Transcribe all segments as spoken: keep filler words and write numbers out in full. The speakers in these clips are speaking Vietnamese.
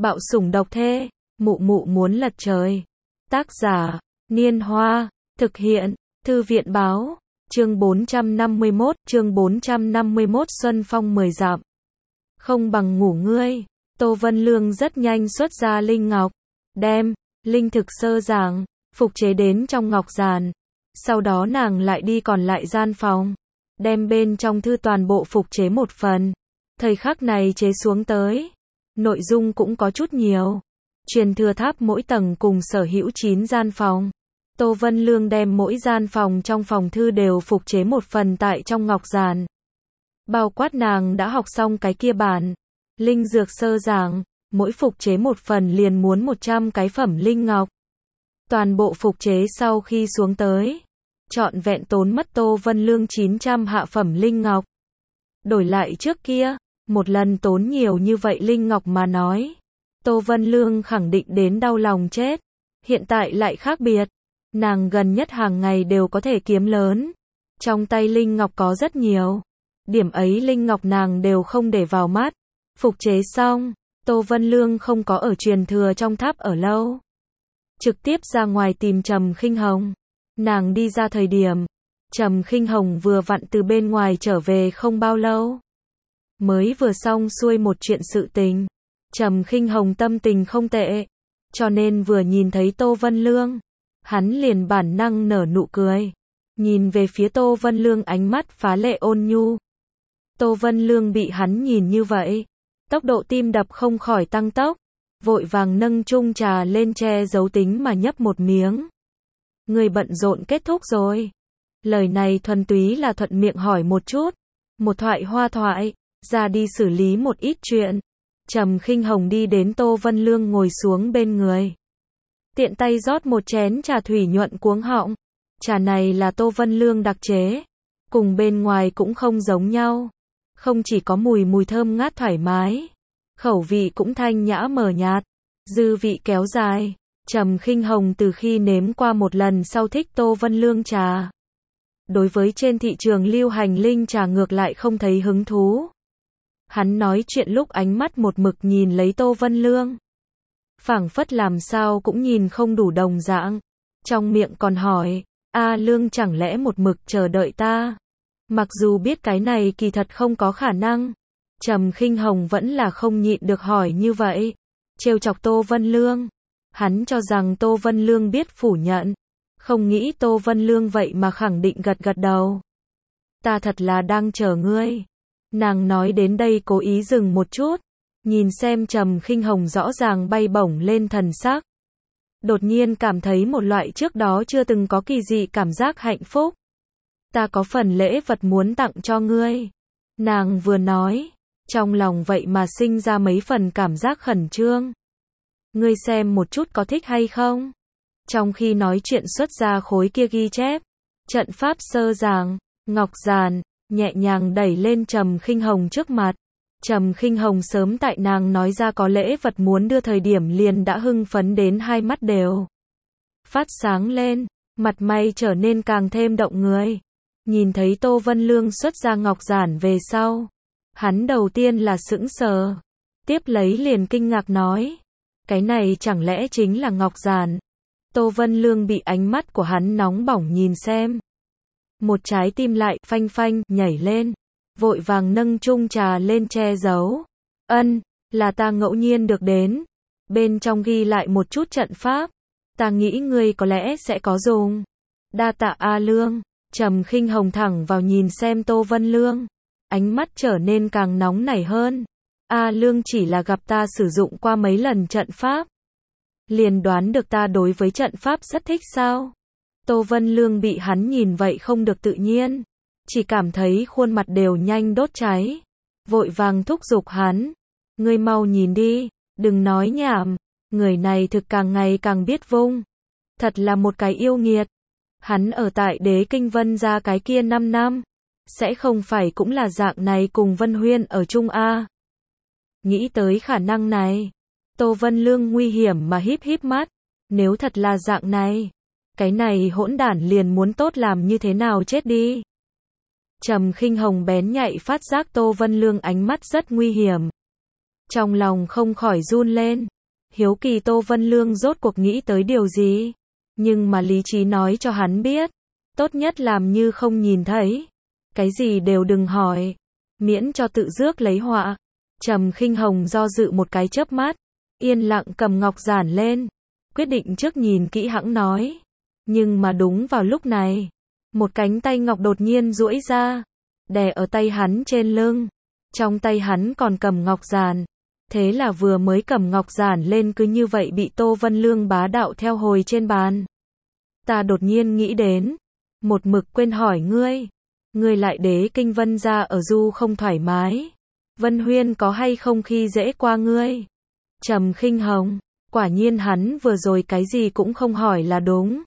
Bạo sủng độc thê, mụ mụ muốn lật trời. Tác giả, Niên Hoa, thực hiện, Thư viện báo, chương bốn trăm năm mươi mốt, chương bốn trăm năm mươi mốt Xuân Phong mười dặm. Không bằng ngủ ngươi, Tô Vân Lương rất nhanh xuất ra linh ngọc, đem, linh thực sơ giảng, phục chế đến trong ngọc giàn. Sau đó nàng lại đi còn lại gian phòng, đem bên trong thư toàn bộ phục chế một phần. Thời khắc này chế xuống tới, nội dung cũng có chút nhiều. Truyền thừa tháp mỗi tầng cùng sở hữu chín gian phòng. Tô Vân Lương đem mỗi gian phòng trong phòng thư đều phục chế một phần tại trong ngọc giàn. Bao quát nàng đã học xong cái kia bản linh dược sơ giảng, mỗi phục chế một phần liền muốn một trăm cái phẩm linh ngọc. Toàn bộ phục chế sau khi xuống tới, trọn vẹn tốn mất Tô Vân Lương chín trăm hạ phẩm linh ngọc. Đổi lại trước kia, một lần tốn nhiều như vậy linh ngọc mà nói, Tô Vân Lương khẳng định đến đau lòng chết. Hiện tại lại khác biệt, nàng gần nhất hàng ngày đều có thể kiếm lớn. Trong tay linh ngọc có rất nhiều. Điểm ấy linh ngọc nàng đều không để vào mắt. Phục chế xong, Tô Vân Lương không có ở truyền thừa trong tháp ở lâu. Trực tiếp ra ngoài tìm Trầm Khinh Hồng. Nàng đi ra thời điểm, Trầm Khinh Hồng vừa vặn từ bên ngoài trở về không bao lâu. Mới vừa xong xuôi một chuyện sự tình. Trầm Khinh Hồng tâm tình không tệ, cho nên vừa nhìn thấy Tô Vân Lương, hắn liền bản năng nở nụ cười. Nhìn về phía Tô Vân Lương ánh mắt phá lệ ôn nhu. Tô Vân Lương bị hắn nhìn như vậy, tốc độ tim đập không khỏi tăng tốc, vội vàng nâng chung trà lên che giấu tính mà nhấp một miếng. Người bận rộn kết thúc rồi. Lời này thuần túy là thuận miệng hỏi một chút, một thoại hoa thoại, ra đi xử lý một ít chuyện. Trầm Khinh Hồng đi đến Tô Vân Lương ngồi xuống bên người. Tiện tay rót một chén trà thủy nhuận cuống họng. Trà này là Tô Vân Lương đặc chế, cùng bên ngoài cũng không giống nhau. Không chỉ có mùi mùi thơm ngát thoải mái, khẩu vị cũng thanh nhã mờ nhạt, dư vị kéo dài. Trầm Khinh Hồng từ khi nếm qua một lần sau thích Tô Vân Lương trà. Đối với trên thị trường lưu hành linh trà ngược lại không thấy hứng thú. Hắn nói chuyện lúc ánh mắt một mực nhìn lấy Tô Vân Lương. Phảng phất làm sao cũng nhìn không đủ đồng dạng. Trong miệng còn hỏi, A Lương chẳng lẽ một mực chờ đợi ta? Mặc dù biết cái này kỳ thật không có khả năng. Trầm Khinh Hồng vẫn là không nhịn được hỏi như vậy. Trêu chọc Tô Vân Lương. Hắn cho rằng Tô Vân Lương biết phủ nhận. Không nghĩ Tô Vân Lương vậy mà khẳng định gật gật đầu. Ta thật là đang chờ ngươi. Nàng nói đến đây cố ý dừng một chút, nhìn xem Trầm Khinh Hồng rõ ràng bay bổng lên thần sắc. Đột nhiên cảm thấy một loại trước đó chưa từng có kỳ dị cảm giác hạnh phúc. Ta có phần lễ vật muốn tặng cho ngươi. Nàng vừa nói, trong lòng vậy mà sinh ra mấy phần cảm giác khẩn trương. Ngươi xem một chút có thích hay không? Trong khi nói chuyện xuất ra khối kia ghi chép, trận pháp sơ giảng, ngọc giàn, nhẹ nhàng đẩy lên Trầm Khinh Hồng trước mặt. Trầm Khinh Hồng sớm tại nàng nói ra có lễ vật muốn đưa thời điểm liền đã hưng phấn đến hai mắt đều phát sáng lên, mặt mày trở nên càng thêm động người. Nhìn thấy Tô Vân Lương xuất ra ngọc giản về sau, hắn đầu tiên là sững sờ, tiếp lấy liền kinh ngạc nói, cái này chẳng lẽ chính là ngọc giản? Tô Vân Lương bị ánh mắt của hắn nóng bỏng nhìn xem. Một trái tim lại phanh phanh nhảy lên, vội vàng nâng chung trà lên che giấu. Ân, là ta ngẫu nhiên được đến. Bên trong ghi lại một chút trận pháp. Ta nghĩ ngươi có lẽ sẽ có dùng. Đa tạ A Lương. Trầm Khinh Hồng thẳng vào nhìn xem Tô Vân Lương. Ánh mắt trở nên càng nóng nảy hơn. A Lương chỉ là gặp ta sử dụng qua mấy lần trận pháp. Liền đoán được ta đối với trận pháp rất thích sao? Tô Vân Lương bị hắn nhìn vậy không được tự nhiên, chỉ cảm thấy khuôn mặt đều nhanh đốt cháy, vội vàng thúc giục hắn, ngươi mau nhìn đi, đừng nói nhảm, người này thực càng ngày càng biết vung, thật là một cái yêu nghiệt. Hắn ở tại Đế Kinh Vân gia cái kia năm năm, sẽ không phải cũng là dạng này cùng Vân Huyên ở chung a? Nghĩ tới khả năng này, Tô Vân Lương nguy hiểm mà híp híp mắt, nếu thật là dạng này, cái này hỗn đản liền muốn tốt làm như thế nào chết đi. Trầm Khinh Hồng bén nhạy phát giác Tô Vân Lương ánh mắt rất nguy hiểm. Trong lòng không khỏi run lên. Hiếu kỳ Tô Vân Lương rốt cuộc nghĩ tới điều gì. Nhưng mà lý trí nói cho hắn biết. Tốt nhất làm như không nhìn thấy. Cái gì đều đừng hỏi. Miễn cho tự rước lấy họa. Trầm Khinh Hồng do dự một cái chớp mắt. Yên lặng cầm ngọc giản lên. Quyết định trước nhìn kỹ hãng nói. Nhưng mà đúng vào lúc này. Một cánh tay ngọc đột nhiên duỗi ra. Đè ở tay hắn trên lưng. Trong tay hắn còn cầm ngọc giản. Thế là vừa mới cầm ngọc giản lên cứ như vậy bị Tô Vân Lương bá đạo theo hồi trên bàn. Ta đột nhiên nghĩ đến. Một mực quên hỏi ngươi. Ngươi lại đế kinh Vân gia ở du không thoải mái. Vân Huyên có hay không khi dễ qua ngươi? Trầm Khinh Hồng. Quả nhiên hắn vừa rồi cái gì cũng không hỏi là đúng.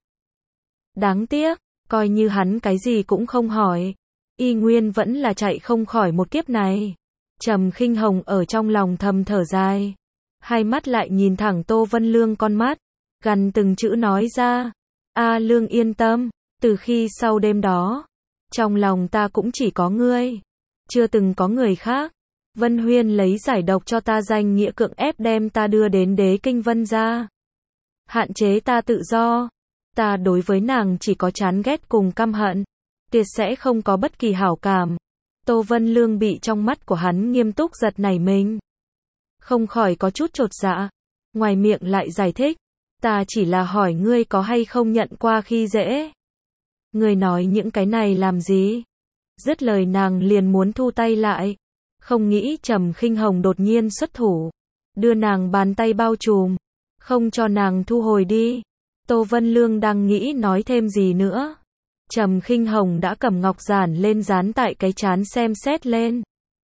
Đáng tiếc. Coi như hắn cái gì cũng không hỏi. Y nguyên vẫn là chạy không khỏi một kiếp này. Trầm Khinh Hồng ở trong lòng thầm thở dài. Hai mắt lại nhìn thẳng Tô Vân Lương con mắt. Gần từng chữ nói ra. A Lương yên tâm. Từ khi sau đêm đó. Trong lòng ta cũng chỉ có ngươi. Chưa từng có người khác. Vân Huyên lấy giải độc cho ta danh nghĩa cưỡng ép đem ta đưa đến đế kinh Vân gia. Hạn chế ta tự do. Ta đối với nàng chỉ có chán ghét cùng căm hận. Tuyệt sẽ không có bất kỳ hảo cảm. Tô Vân Lương bị trong mắt của hắn nghiêm túc giật nảy mình. Không khỏi có chút chột dạ. Ngoài miệng lại giải thích. Ta chỉ là hỏi ngươi có hay không nhận qua khi dễ. Ngươi nói những cái này làm gì? Dứt lời nàng liền muốn thu tay lại. Không nghĩ Trầm Khinh Hồng đột nhiên xuất thủ. Đưa nàng bàn tay bao trùm. Không cho nàng thu hồi đi. Tô Vân Lương đang nghĩ nói thêm gì nữa. Trầm Khinh Hồng đã cầm ngọc giản lên dán tại cái trán xem xét lên.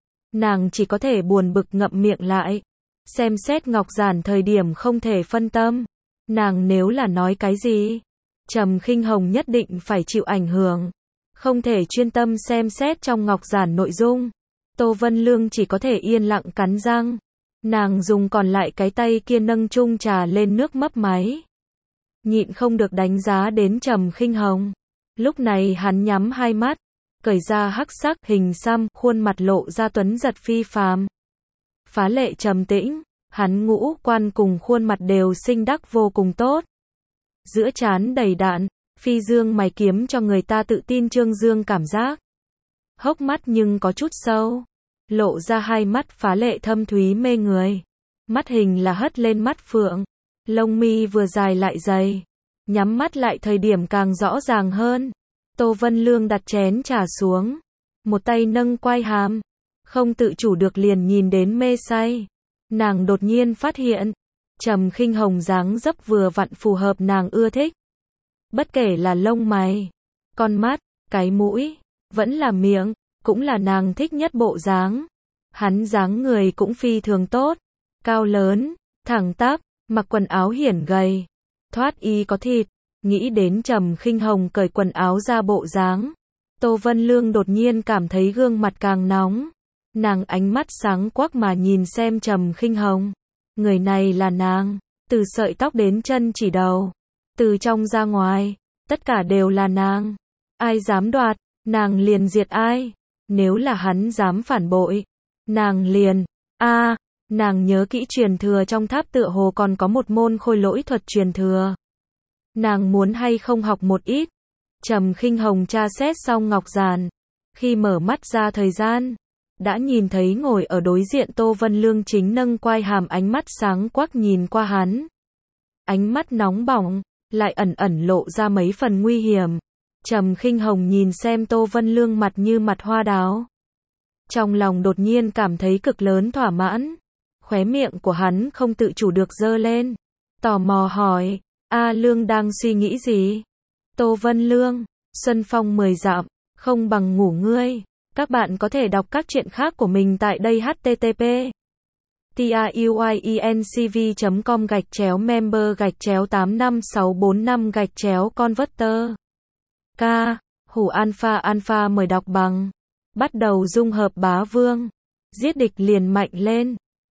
Nàng chỉ có thể buồn bực ngậm miệng lại. Xem xét ngọc giản thời điểm không thể phân tâm. Nàng nếu là nói cái gì, Trầm Khinh Hồng nhất định phải chịu ảnh hưởng. Không thể chuyên tâm xem xét trong ngọc giản nội dung. Tô Vân Lương chỉ có thể yên lặng cắn răng. Nàng dùng còn lại cái tay kia nâng chung trà lên nước mấp máy. Nhịn không được đánh giá đến Trầm Khinh Hồng. Lúc này hắn nhắm hai mắt, cởi ra hắc sắc hình xăm, khuôn mặt lộ ra tuấn giật phi phàm. Phá lệ trầm tĩnh, hắn ngũ quan cùng khuôn mặt đều xinh đắc vô cùng tốt. Giữa trán đầy đạn, phi dương mày kiếm cho người ta tự tin trương dương cảm giác. Hốc mắt nhưng có chút sâu, lộ ra hai mắt phá lệ thâm thúy mê người. Mắt hình là hất lên mắt phượng, lông mi vừa dài lại dày. Nhắm mắt lại thời điểm càng rõ ràng hơn. Tô Vân Lương đặt chén trà xuống. Một tay nâng quai hàm. Không tự chủ được liền nhìn đến mê say. Nàng đột nhiên phát hiện. Trầm Khinh Hồng dáng dấp vừa vặn phù hợp nàng ưa thích. Bất kể là lông mày, con mắt, cái mũi, vẫn là miệng, cũng là nàng thích nhất bộ dáng. Hắn dáng người cũng phi thường tốt. Cao lớn, thẳng tắp, mặc quần áo hiển gầy. Thoát y có thịt, nghĩ đến Trầm Khinh Hồng cởi quần áo ra bộ dáng. Tô Vân Lương đột nhiên cảm thấy gương mặt càng nóng. Nàng ánh mắt sáng quắc mà nhìn xem Trầm Khinh Hồng. Người này là nàng, từ sợi tóc đến chân chỉ đầu. Từ trong ra ngoài, tất cả đều là nàng. Ai dám đoạt, nàng liền diệt ai. Nếu là hắn dám phản bội, nàng liền, a à, nàng nhớ kỹ truyền thừa trong tháp tựa hồ còn có một môn khôi lỗi thuật truyền thừa. Nàng muốn hay không học một ít. Trầm Khinh Hồng tra xét xong ngọc giản. Khi mở mắt ra thời gian, đã nhìn thấy ngồi ở đối diện Tô Vân Lương chính nâng quai hàm ánh mắt sáng quắc nhìn qua hắn. Ánh mắt nóng bỏng, lại ẩn ẩn lộ ra mấy phần nguy hiểm. Trầm Khinh Hồng nhìn xem Tô Vân Lương mặt như mặt hoa đào. Trong lòng đột nhiên cảm thấy cực lớn thỏa mãn. Khóe miệng của hắn không tự chủ được giơ lên. Tò mò hỏi, A Lương đang suy nghĩ gì? Tô Vân Lương, Xuân Phong mười dặm, không bằng ngủ ngươi. Các bạn có thể đọc các truyện khác của mình tại đây h t t p truyencv chấm com gạch chéo member gạch chéo tám năm sáu bốn năm gạch chéo converter. K. Hủ Alpha Alpha mời đọc bằng. Bắt đầu dung hợp bá vương. Giết địch liền mạnh lên.